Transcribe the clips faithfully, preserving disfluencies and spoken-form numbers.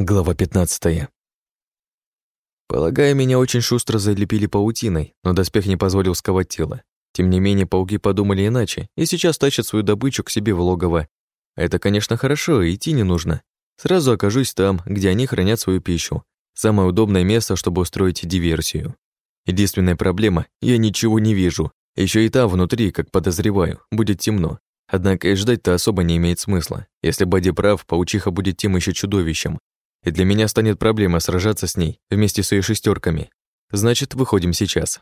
Глава пятнадцатая. Полагаю, меня очень шустро залепили паутиной, но доспех не позволил сковать тело. Тем не менее, пауки подумали иначе и сейчас тащат свою добычу к себе в логово. Это, конечно, хорошо, идти не нужно. Сразу окажусь там, где они хранят свою пищу. Самое удобное место, чтобы устроить диверсию. Единственная проблема — я ничего не вижу. Еще и там внутри, как подозреваю, будет темно. Однако и ждать-то особо не имеет смысла. Если Бадди прав, паучиха будет тем еще чудовищем. И для меня станет проблема сражаться с ней вместе с ее шестерками. Значит, выходим сейчас.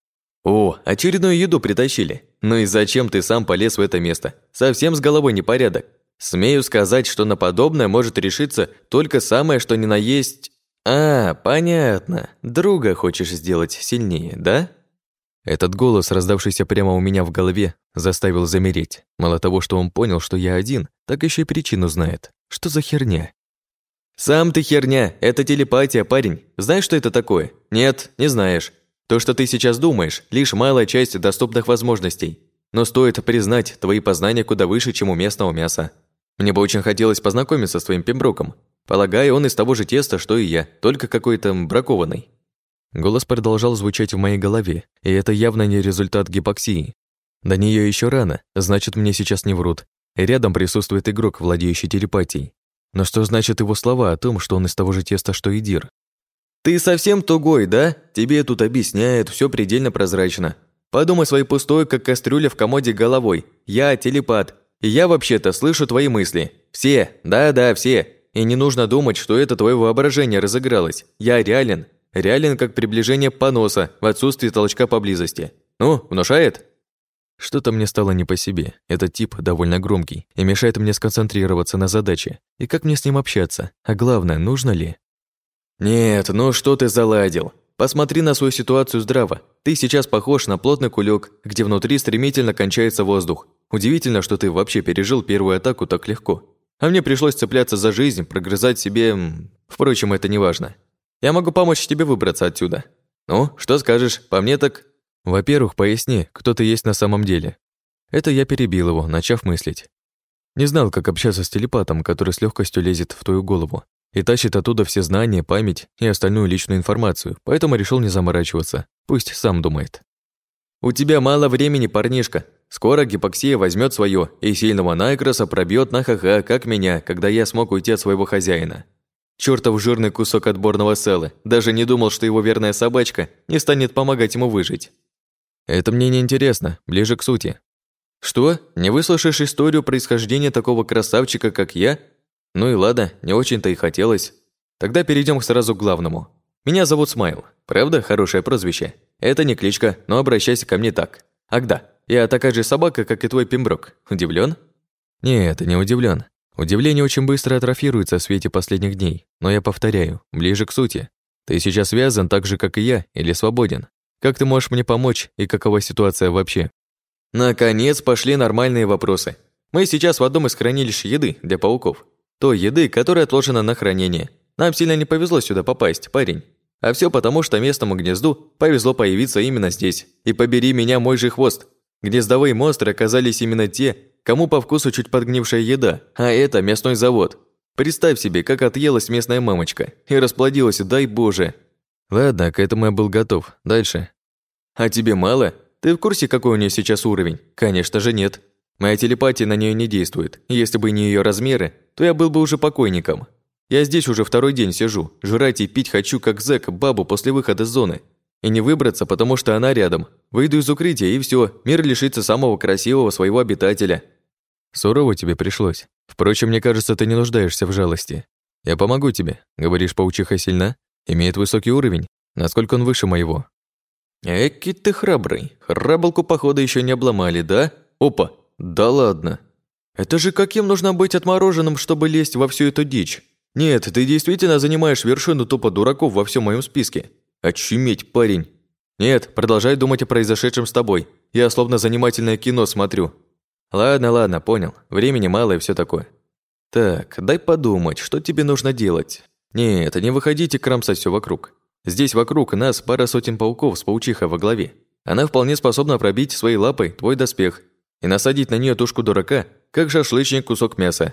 О, очередную еду притащили. Ну и зачем ты сам полез в это место? Совсем с головой непорядок. Смею сказать, что на подобное может решиться только самое, что ни на есть... А, понятно. Друга хочешь сделать сильнее, да? Этот голос, раздавшийся прямо у меня в голове, заставил замереть. Мало того, что он понял, что я один, так еще и причину знает. Что за херня? «Сам ты херня, это телепатия, парень. Знаешь, что это такое? Нет, не знаешь. То, что ты сейчас думаешь, лишь малая часть доступных возможностей. Но стоит признать, твои познания куда выше, чем у местного мяса. Мне бы очень хотелось познакомиться с твоим Пемброком. Полагаю, он из того же теста, что и я, только какой-то бракованный». Голос продолжал звучать в моей голове, и это явно не результат гипоксии. До нее еще рано, значит, мне сейчас не врут. И рядом присутствует игрок, владеющий телепатией. Но что значит его слова о том, что он из того же теста, что и Дир? «Ты совсем тугой, да? Тебе тут объясняют, все предельно прозрачно. Подумай своей пустой, как кастрюля в комоде головой. Я телепат, и я вообще-то слышу твои мысли. Все, да-да, все. И не нужно думать, что это твое воображение разыгралось. Я реален. Реален, как приближение поноса в отсутствии толчка поблизости. Ну, внушает?» Что-то мне стало не по себе. Этот тип довольно громкий и мешает мне сконцентрироваться на задаче. И как мне с ним общаться? А главное, нужно ли? «Нет, ну что ты заладил? Посмотри на свою ситуацию здраво. Ты сейчас похож на плотный кулек, где внутри стремительно кончается воздух. Удивительно, что ты вообще пережил первую атаку так легко. А мне пришлось цепляться за жизнь, прогрызать себе... Впрочем, это не важно. Я могу помочь тебе выбраться отсюда. Ну, что скажешь? По мне так...» «Во-первых, поясни, кто ты есть на самом деле». Это я перебил его, начав мыслить. Не знал, как общаться с телепатом, который с легкостью лезет в твою голову и тащит оттуда все знания, память и остальную личную информацию, поэтому решил не заморачиваться. Пусть сам думает. «У тебя мало времени, парнишка. Скоро гипоксия возьмет свое, и сильного Найкроса пробьет на ха-ха, как меня, когда я смог уйти от своего хозяина. Чёртов жирный кусок отборного сала. Даже не думал, что его верная собачка не станет помогать ему выжить». «Это мне не интересно, ближе к сути». «Что? Не выслушаешь историю происхождения такого красавчика, как я? Ну и ладно, не очень-то и хотелось. Тогда перейдем сразу к главному. Меня зовут Смайл. Правда, хорошее прозвище? Это не кличка, но обращайся ко мне так. Ах да, я такая же собака, как и твой Пемброк. Удивлен?» «Нет, не удивлен. Удивление очень быстро атрофируется в свете последних дней. Но я повторяю, ближе к сути. Ты сейчас связан так же, как и я, или свободен? Как ты можешь мне помочь и какова ситуация вообще?» Наконец пошли нормальные вопросы. Мы сейчас в одном из хранилищ еды для пауков. Той еды, которая отложена на хранение. Нам сильно не повезло сюда попасть, парень. А все потому, что местному гнезду повезло появиться именно здесь. И побери меня, мой же хвост. Гнездовые монстры оказались именно те, кому по вкусу чуть подгнившая еда, а это мясной завод. Представь себе, как отъелась местная мамочка и расплодилась, дай боже. Ладно, к этому я был готов. Дальше. А тебе мало? Ты в курсе, какой у нее сейчас уровень? Конечно же нет. Моя телепатия на нее не действует. Если бы не ее размеры, то я был бы уже покойником. Я здесь уже второй день сижу, жрать и пить хочу, как зэк, бабу после выхода из зоны. И не выбраться, потому что она рядом. Выйду из укрытия, и все, мир лишится самого красивого своего обитателя. Сурово тебе пришлось. Впрочем, мне кажется, ты не нуждаешься в жалости. Я помогу тебе. Говоришь, паучиха сильна? Имеет высокий уровень? Насколько он выше моего? Эки ты храбрый. Храбалку, походу, еще не обломали, да? Опа, да ладно. Это же каким нужно быть отмороженным, чтобы лезть во всю эту дичь? Нет, ты действительно занимаешь вершину тупо дураков во всем моем списке. Очуметь, парень. Нет, продолжай думать о произошедшем с тобой. Я словно занимательное кино смотрю. Ладно, ладно, понял. Времени мало и все такое. Так, дай подумать, что тебе нужно делать. Нет, не выходите кромсать все вокруг. Здесь вокруг нас пара сотен пауков с паучихой во главе. Она вполне способна пробить своей лапой твой доспех и насадить на нее тушку дурака, как шашлычник кусок мяса.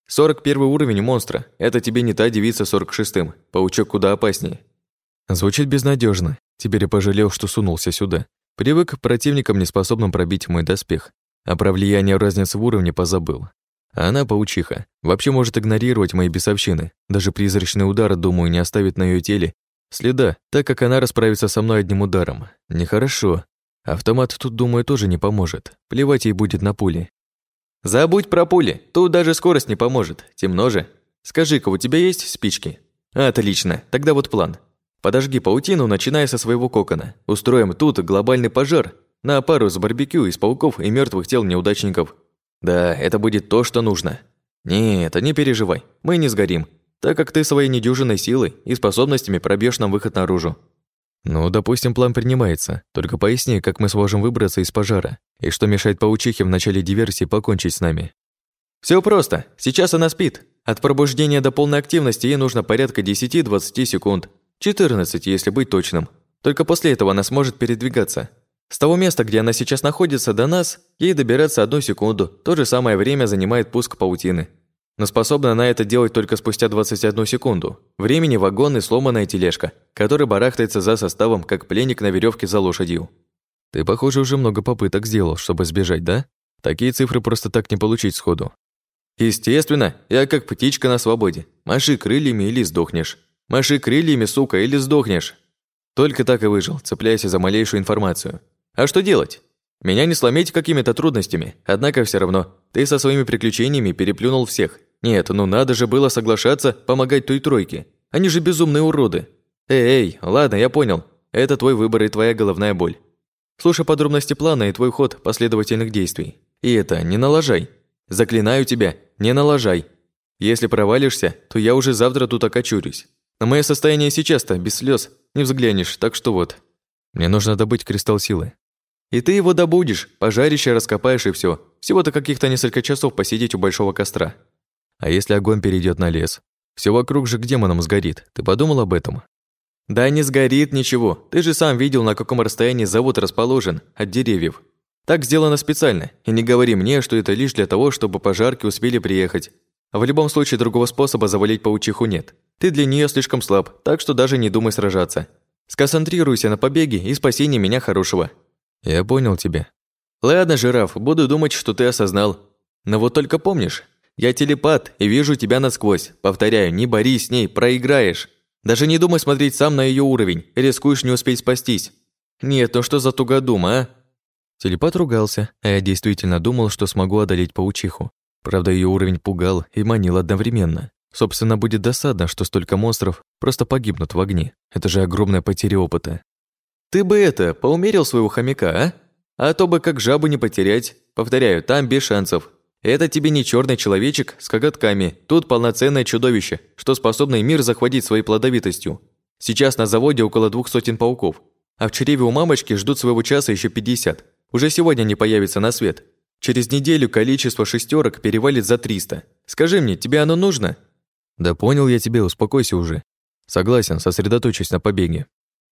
сорок первый уровень у монстра. Это тебе не та девица сорок шестым. Паучок куда опаснее. Звучит безнадежно. Теперь я пожалел, что сунулся сюда. Привык к противникам, неспособным пробить мой доспех. А про влияние разницы в уровне позабыл. А она, паучиха, вообще может игнорировать мои бесовщины. Даже призрачный удар, думаю, не оставит на ее теле следа, так как она расправится со мной одним ударом. Нехорошо. Автомат тут, думаю, тоже не поможет. Плевать ей будет на пули. Забудь про пули. Тут даже скорость не поможет. Темно же. Скажи-ка, у тебя есть спички? Отлично. Тогда вот план. Подожги паутину, начиная со своего кокона. Устроим тут глобальный пожар на пару с барбекю из пауков и мертвых тел неудачников. Да, это будет то, что нужно. Нет, не переживай. Мы не сгорим, так как ты своей недюжинной силой и способностями пробьешь нам выход наружу. Ну, допустим, план принимается. Только поясни, как мы сможем выбраться из пожара, и что мешает паучихе в начале диверсии покончить с нами. Все просто. Сейчас она спит. От пробуждения до полной активности ей нужно порядка десять-двадцать секунд. четырнадцать, если быть точным. Только после этого она сможет передвигаться. С того места, где она сейчас находится, до нас, ей добираться одну секунду. То же самое время занимает пуск паутины. Но способна она это делать только спустя двадцать одну секунду. Времени вагон и сломанная тележка, которая барахтается за составом, как пленник на веревке за лошадью. Ты, похоже, уже много попыток сделал, чтобы сбежать, да? Такие цифры просто так не получить сходу. Естественно, я как птичка на свободе. Маши крыльями или сдохнешь. Маши крыльями, сука, или сдохнешь. Только так и выжил, цепляясь за малейшую информацию. А что делать? Меня не сломить какими-то трудностями, однако все равно ты со своими приключениями переплюнул всех. Нет, ну надо же было соглашаться помогать той тройке. Они же безумные уроды. Эй, эй, ладно, я понял. Это твой выбор и твоя головная боль. Слушай подробности плана и твой ход последовательных действий. И это, не налажай. Заклинаю тебя, не налажай. Если провалишься, то я уже завтра тут окочурюсь. На мое состояние сейчас-то, без слез, не взглянешь, так что вот. Мне нужно добыть кристалл силы. И ты его добудешь, пожарище раскопаешь и все. Всего-то каких-то несколько часов посидеть у большого костра. А если огонь перейдет на лес? Все вокруг же к демонам сгорит. Ты подумал об этом? Да не сгорит ничего. Ты же сам видел, на каком расстоянии завод расположен от деревьев. Так сделано специально. И не говори мне, что это лишь для того, чтобы пожарки успели приехать. А в любом случае другого способа завалить паучиху нет. Ты для нее слишком слаб, так что даже не думай сражаться. Сконцентрируйся на побеге и спасении меня хорошего. Я понял тебя. Ладно, жираф, буду думать, что ты осознал. Но вот только помнишь, я телепат и вижу тебя насквозь. Повторяю, не борись с ней, проиграешь. Даже не думай смотреть сам на ее уровень, рискуешь не успеть спастись. Нет, ну что за тугодум, а? Телепат ругался, а я действительно думал, что смогу одолеть паучиху. Правда, ее уровень пугал и манил одновременно. Собственно, будет досадно, что столько монстров просто погибнут в огне. Это же огромная потеря опыта. Ты бы это, поумерил своего хомяка, а? А то бы как жабу не потерять. Повторяю, там без шансов. Это тебе не черный человечек с коготками. Тут полноценное чудовище, что способно и мир захватить своей плодовитостью. Сейчас на заводе около двух сотен пауков. А в чреве у мамочки ждут своего часа еще пятьдесят. Уже сегодня они появятся на свет. Через неделю количество шестерок перевалит за триста. Скажи мне, тебе оно нужно? Да понял я тебя, успокойся уже. Согласен, сосредоточусь на побеге.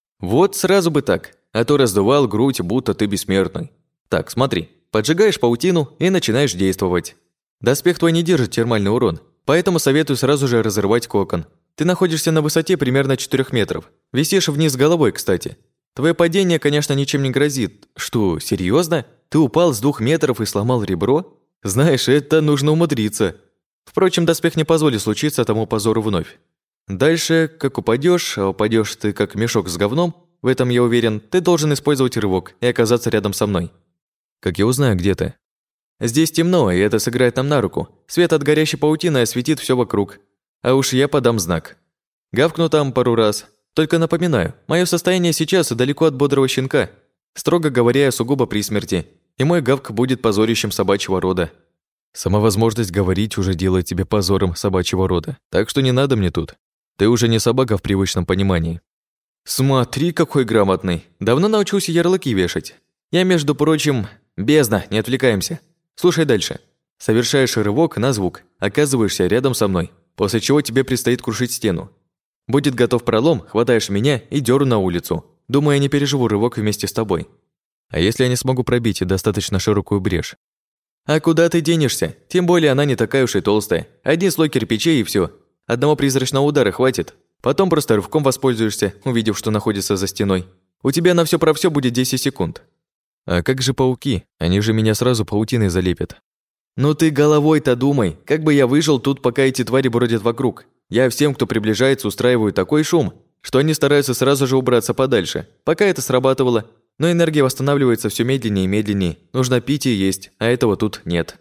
Вот сразу бы так, а то раздувал грудь, будто ты бессмертный. Так, смотри, поджигаешь паутину и начинаешь действовать. Доспех твой не держит термальный урон, поэтому советую сразу же разрывать кокон. Ты находишься на высоте примерно четырёх метров. Висишь вниз головой, кстати. Твое падение, конечно, ничем не грозит. Что, серьезно? Ты упал с двух метров и сломал ребро? Знаешь, это нужно умудриться. Впрочем, доспех не позволит случиться тому позору вновь. Дальше, как упадешь, а упадешь ты как мешок с говном, в этом я уверен, ты должен использовать рывок и оказаться рядом со мной. Как я узнаю, где ты? Здесь темно, и это сыграет нам на руку. Свет от горящей паутины осветит все вокруг. А уж я подам знак. Гавкну там пару раз. Только напоминаю, мое состояние сейчас далеко от бодрого щенка. Строго говоря, я сугубо при смерти, и мой гавк будет позорищем собачьего рода. Сама возможность говорить уже делает тебя позором собачьего рода, так что не надо мне тут. Ты уже не собака в привычном понимании. Смотри, какой грамотный. Давно научился ярлыки вешать. Я, между прочим, бездна, не отвлекаемся. Слушай дальше. Совершаешь рывок на звук, оказываешься рядом со мной, после чего тебе предстоит крушить стену. Будет готов пролом, хватаешь меня и дёру на улицу. Думаю, я не переживу рывок вместе с тобой. А если я не смогу пробить достаточно широкую брешь? А куда ты денешься? Тем более она не такая уж и толстая. Один слой кирпичей и все. Одного призрачного удара хватит. Потом просто рывком воспользуешься, увидев, что находится за стеной. У тебя на все про все будет десять секунд. А как же пауки? Они же меня сразу паутиной залепят. Ну ты головой-то думай, как бы я выжил тут, пока эти твари бродят вокруг. Я всем, кто приближается, устраиваю такой шум, что они стараются сразу же убраться подальше. Пока это срабатывало, но энергия восстанавливается все медленнее и медленнее. Нужно пить и есть, а этого тут нет.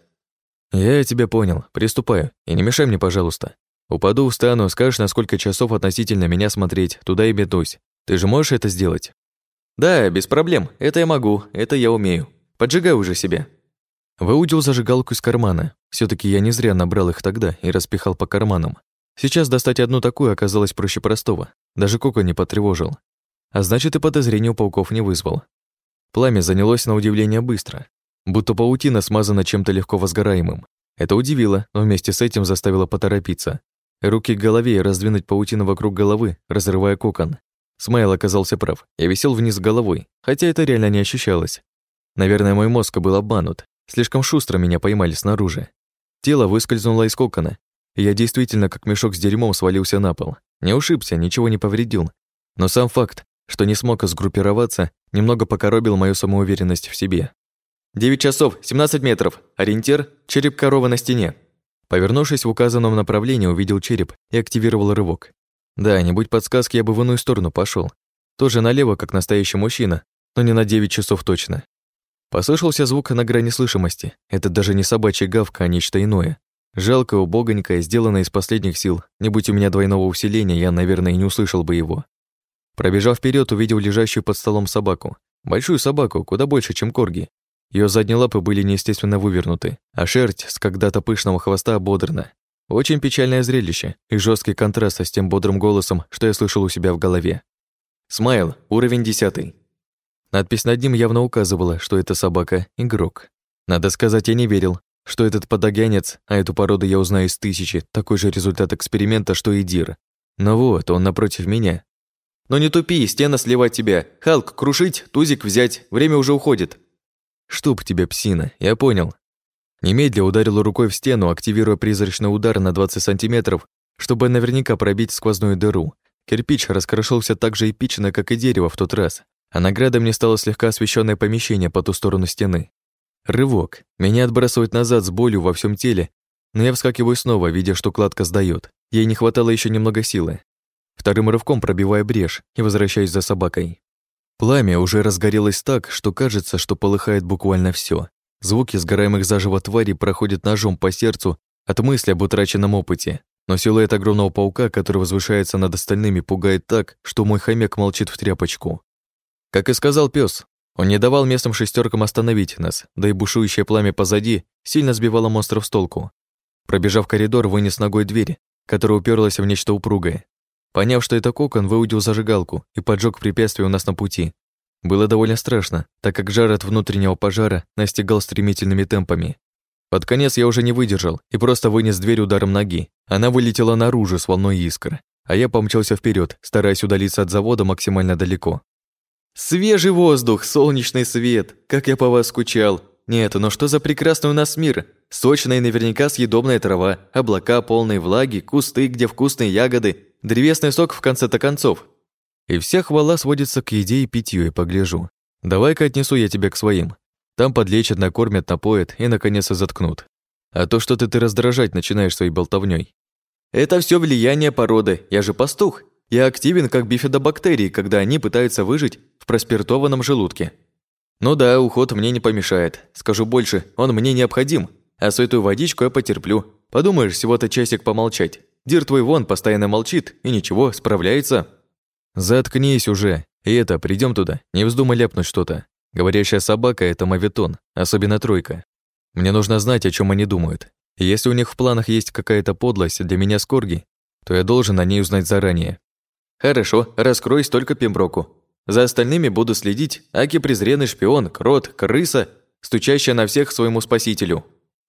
Я тебя понял. Приступаю. И не мешай мне, пожалуйста. Упаду, встану, скажешь, на сколько часов относительно меня смотреть, туда и метнусь. Ты же можешь это сделать? Да, без проблем. Это я могу, это я умею. Поджигай уже себя. Выудил зажигалку из кармана. все таки я не зря набрал их тогда и распихал по карманам. Сейчас достать одну такую оказалось проще простого. Даже кокон не потревожил. А значит, и подозрений у пауков не вызвал. Пламя занялось на удивление быстро. Будто паутина смазана чем-то легко возгораемым. Это удивило, но вместе с этим заставило поторопиться. Руки к голове и раздвинуть паутину вокруг головы, разрывая кокон. Смайл оказался прав. Я висел вниз головой, хотя это реально не ощущалось. Наверное, мой мозг был обманут. Слишком шустро меня поймали снаружи. Тело выскользнуло из кокона, и я действительно, как мешок с дерьмом, свалился на пол. Не ушибся, ничего не повредил. Но сам факт, что не смог сгруппироваться, немного покоробил мою самоуверенность в себе. девять часов, семнадцать метров. Ориентир – череп коровы на стене. Повернувшись в указанном направлении, увидел череп и активировал рывок. Да, не будь подсказки, я бы в иную сторону пошел. Тоже налево, как настоящий мужчина, но не на девять часов точно. Послышался звук на грани слышимости. Это даже не собачья гавка, а нечто иное. Жалкое, убогонькое, сделанное из последних сил. Не будь у меня двойного усиления, я, наверное, и не услышал бы его. Пробежав вперед, увидел лежащую под столом собаку. Большую собаку, куда больше, чем корги. Ее задние лапы были неестественно вывернуты, а шерсть с когда-то пышного хвоста ободрана. Очень печальное зрелище и жесткий контраст с тем бодрым голосом, что я слышал у себя в голове. «Смайл, уровень десятый». Надпись над ним явно указывала, что эта собака – игрок. Надо сказать, я не верил, что этот подогянец, а эту породу я узнаю из тысячи, такой же результат эксперимента, что и Дир. Но вот, он напротив меня. «Но не тупи, стена слева от тебя. Халк, крушить, тузик взять, время уже уходит». «Штуп тебе, псина, я понял». Немедля ударил рукой в стену, активируя призрачный удар на двадцать сантиметров, чтобы наверняка пробить сквозную дыру. Кирпич раскрошился так же эпично, как и дерево в тот раз, а наградой мне стало слегка освещенное помещение по ту сторону стены. Рывок. Меня отбрасывает назад с болью во всем теле, но я вскакиваю снова, видя, что кладка сдаёт. Ей не хватало еще немного силы. Вторым рывком пробивая брешь и возвращаюсь за собакой. Пламя уже разгорелось так, что кажется, что полыхает буквально все. Звуки сгораемых заживо тварей проходят ножом по сердцу от мысли об утраченном опыте. Но силуэт огромного паука, который возвышается над остальными, пугает так, что мой хомяк молчит в тряпочку. Как и сказал пес, он не давал местным шестеркам остановить нас, да и бушующее пламя позади сильно сбивало монстров с толку. Пробежав коридор, вынес ногой дверь, которая уперлась в нечто упругое. Поняв, что это кокон, выудил зажигалку и поджег препятствие у нас на пути. Было довольно страшно, так как жар от внутреннего пожара настигал стремительными темпами. Под конец я уже не выдержал и просто вынес дверь ударом ноги. Она вылетела наружу с волной искр, а я помчался вперед, стараясь удалиться от завода максимально далеко. «Свежий воздух, солнечный свет! Как я по вас скучал! Нет, ну что за прекрасный у нас мир! Сочная и наверняка съедобная трава, облака полной влаги, кусты, где вкусные ягоды, древесный сок в конце-то концов!» И вся хвала сводится к еде и питью, и погляжу. Давай-ка отнесу я тебя к своим. Там подлечат, накормят, напоят и, наконец, заткнут. А то что-то ты раздражать начинаешь своей болтовнёй. Это все влияние породы, я же пастух. Я активен, как бифидобактерии, когда они пытаются выжить в проспиртованном желудке. Ну да, уход мне не помешает. Скажу больше, он мне необходим. А святую водичку я потерплю. Подумаешь, всего-то часик помолчать. Дир твой вон постоянно молчит, и ничего, справляется. Заткнись уже. И это, придем туда, не вздумай ляпнуть что-то. Говорящая собака – это моветон, особенно тройка. Мне нужно знать, о чем они думают. И если у них в планах есть какая-то подлость для меня с корги, то я должен о ней узнать заранее. Хорошо, раскройсь только Пемброку. За остальными буду следить, аки презренный шпион, крот, крыса, стучащая на всех своему спасителю.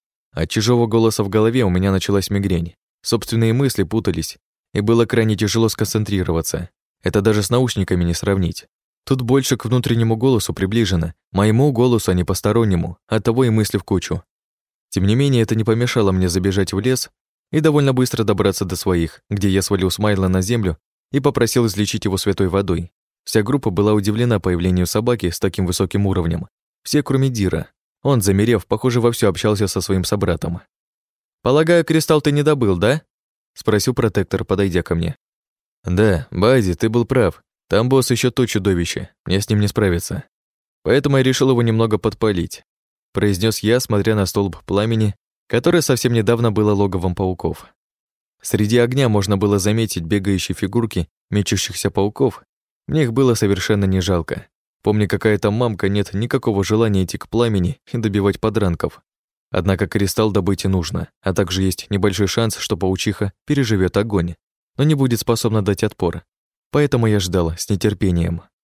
От чужого голоса в голове у меня началась мигрень. Собственные мысли путались, и было крайне тяжело сконцентрироваться. Это даже с наушниками не сравнить. Тут больше к внутреннему голосу приближено, моему голосу, а не постороннему, оттого и мысли в кучу. Тем не менее, это не помешало мне забежать в лес и довольно быстро добраться до своих, где я свалил Смайла на землю и попросил излечить его святой водой. Вся группа была удивлена появлению собаки с таким высоким уровнем. Все, кроме Дира. Он, замерев, похоже, вовсю общался со своим собратом. «Полагаю, кристалл ты не добыл, да?» — спросил протектор, подойдя ко мне. «Да, Бади, ты был прав. Там босс еще то чудовище, мне с ним не справиться. Поэтому я решил его немного подпалить», — произнес я, смотря на столб пламени, которое совсем недавно было логовом пауков. Среди огня можно было заметить бегающие фигурки мечущихся пауков. Мне их было совершенно не жалко. Помня, какая-то мамка, нет никакого желания идти к пламени и добивать подранков. Однако кристалл добыть и нужно, а также есть небольшой шанс, что паучиха переживет огонь, но не будет способна дать отпор. Поэтому я ждал с нетерпением.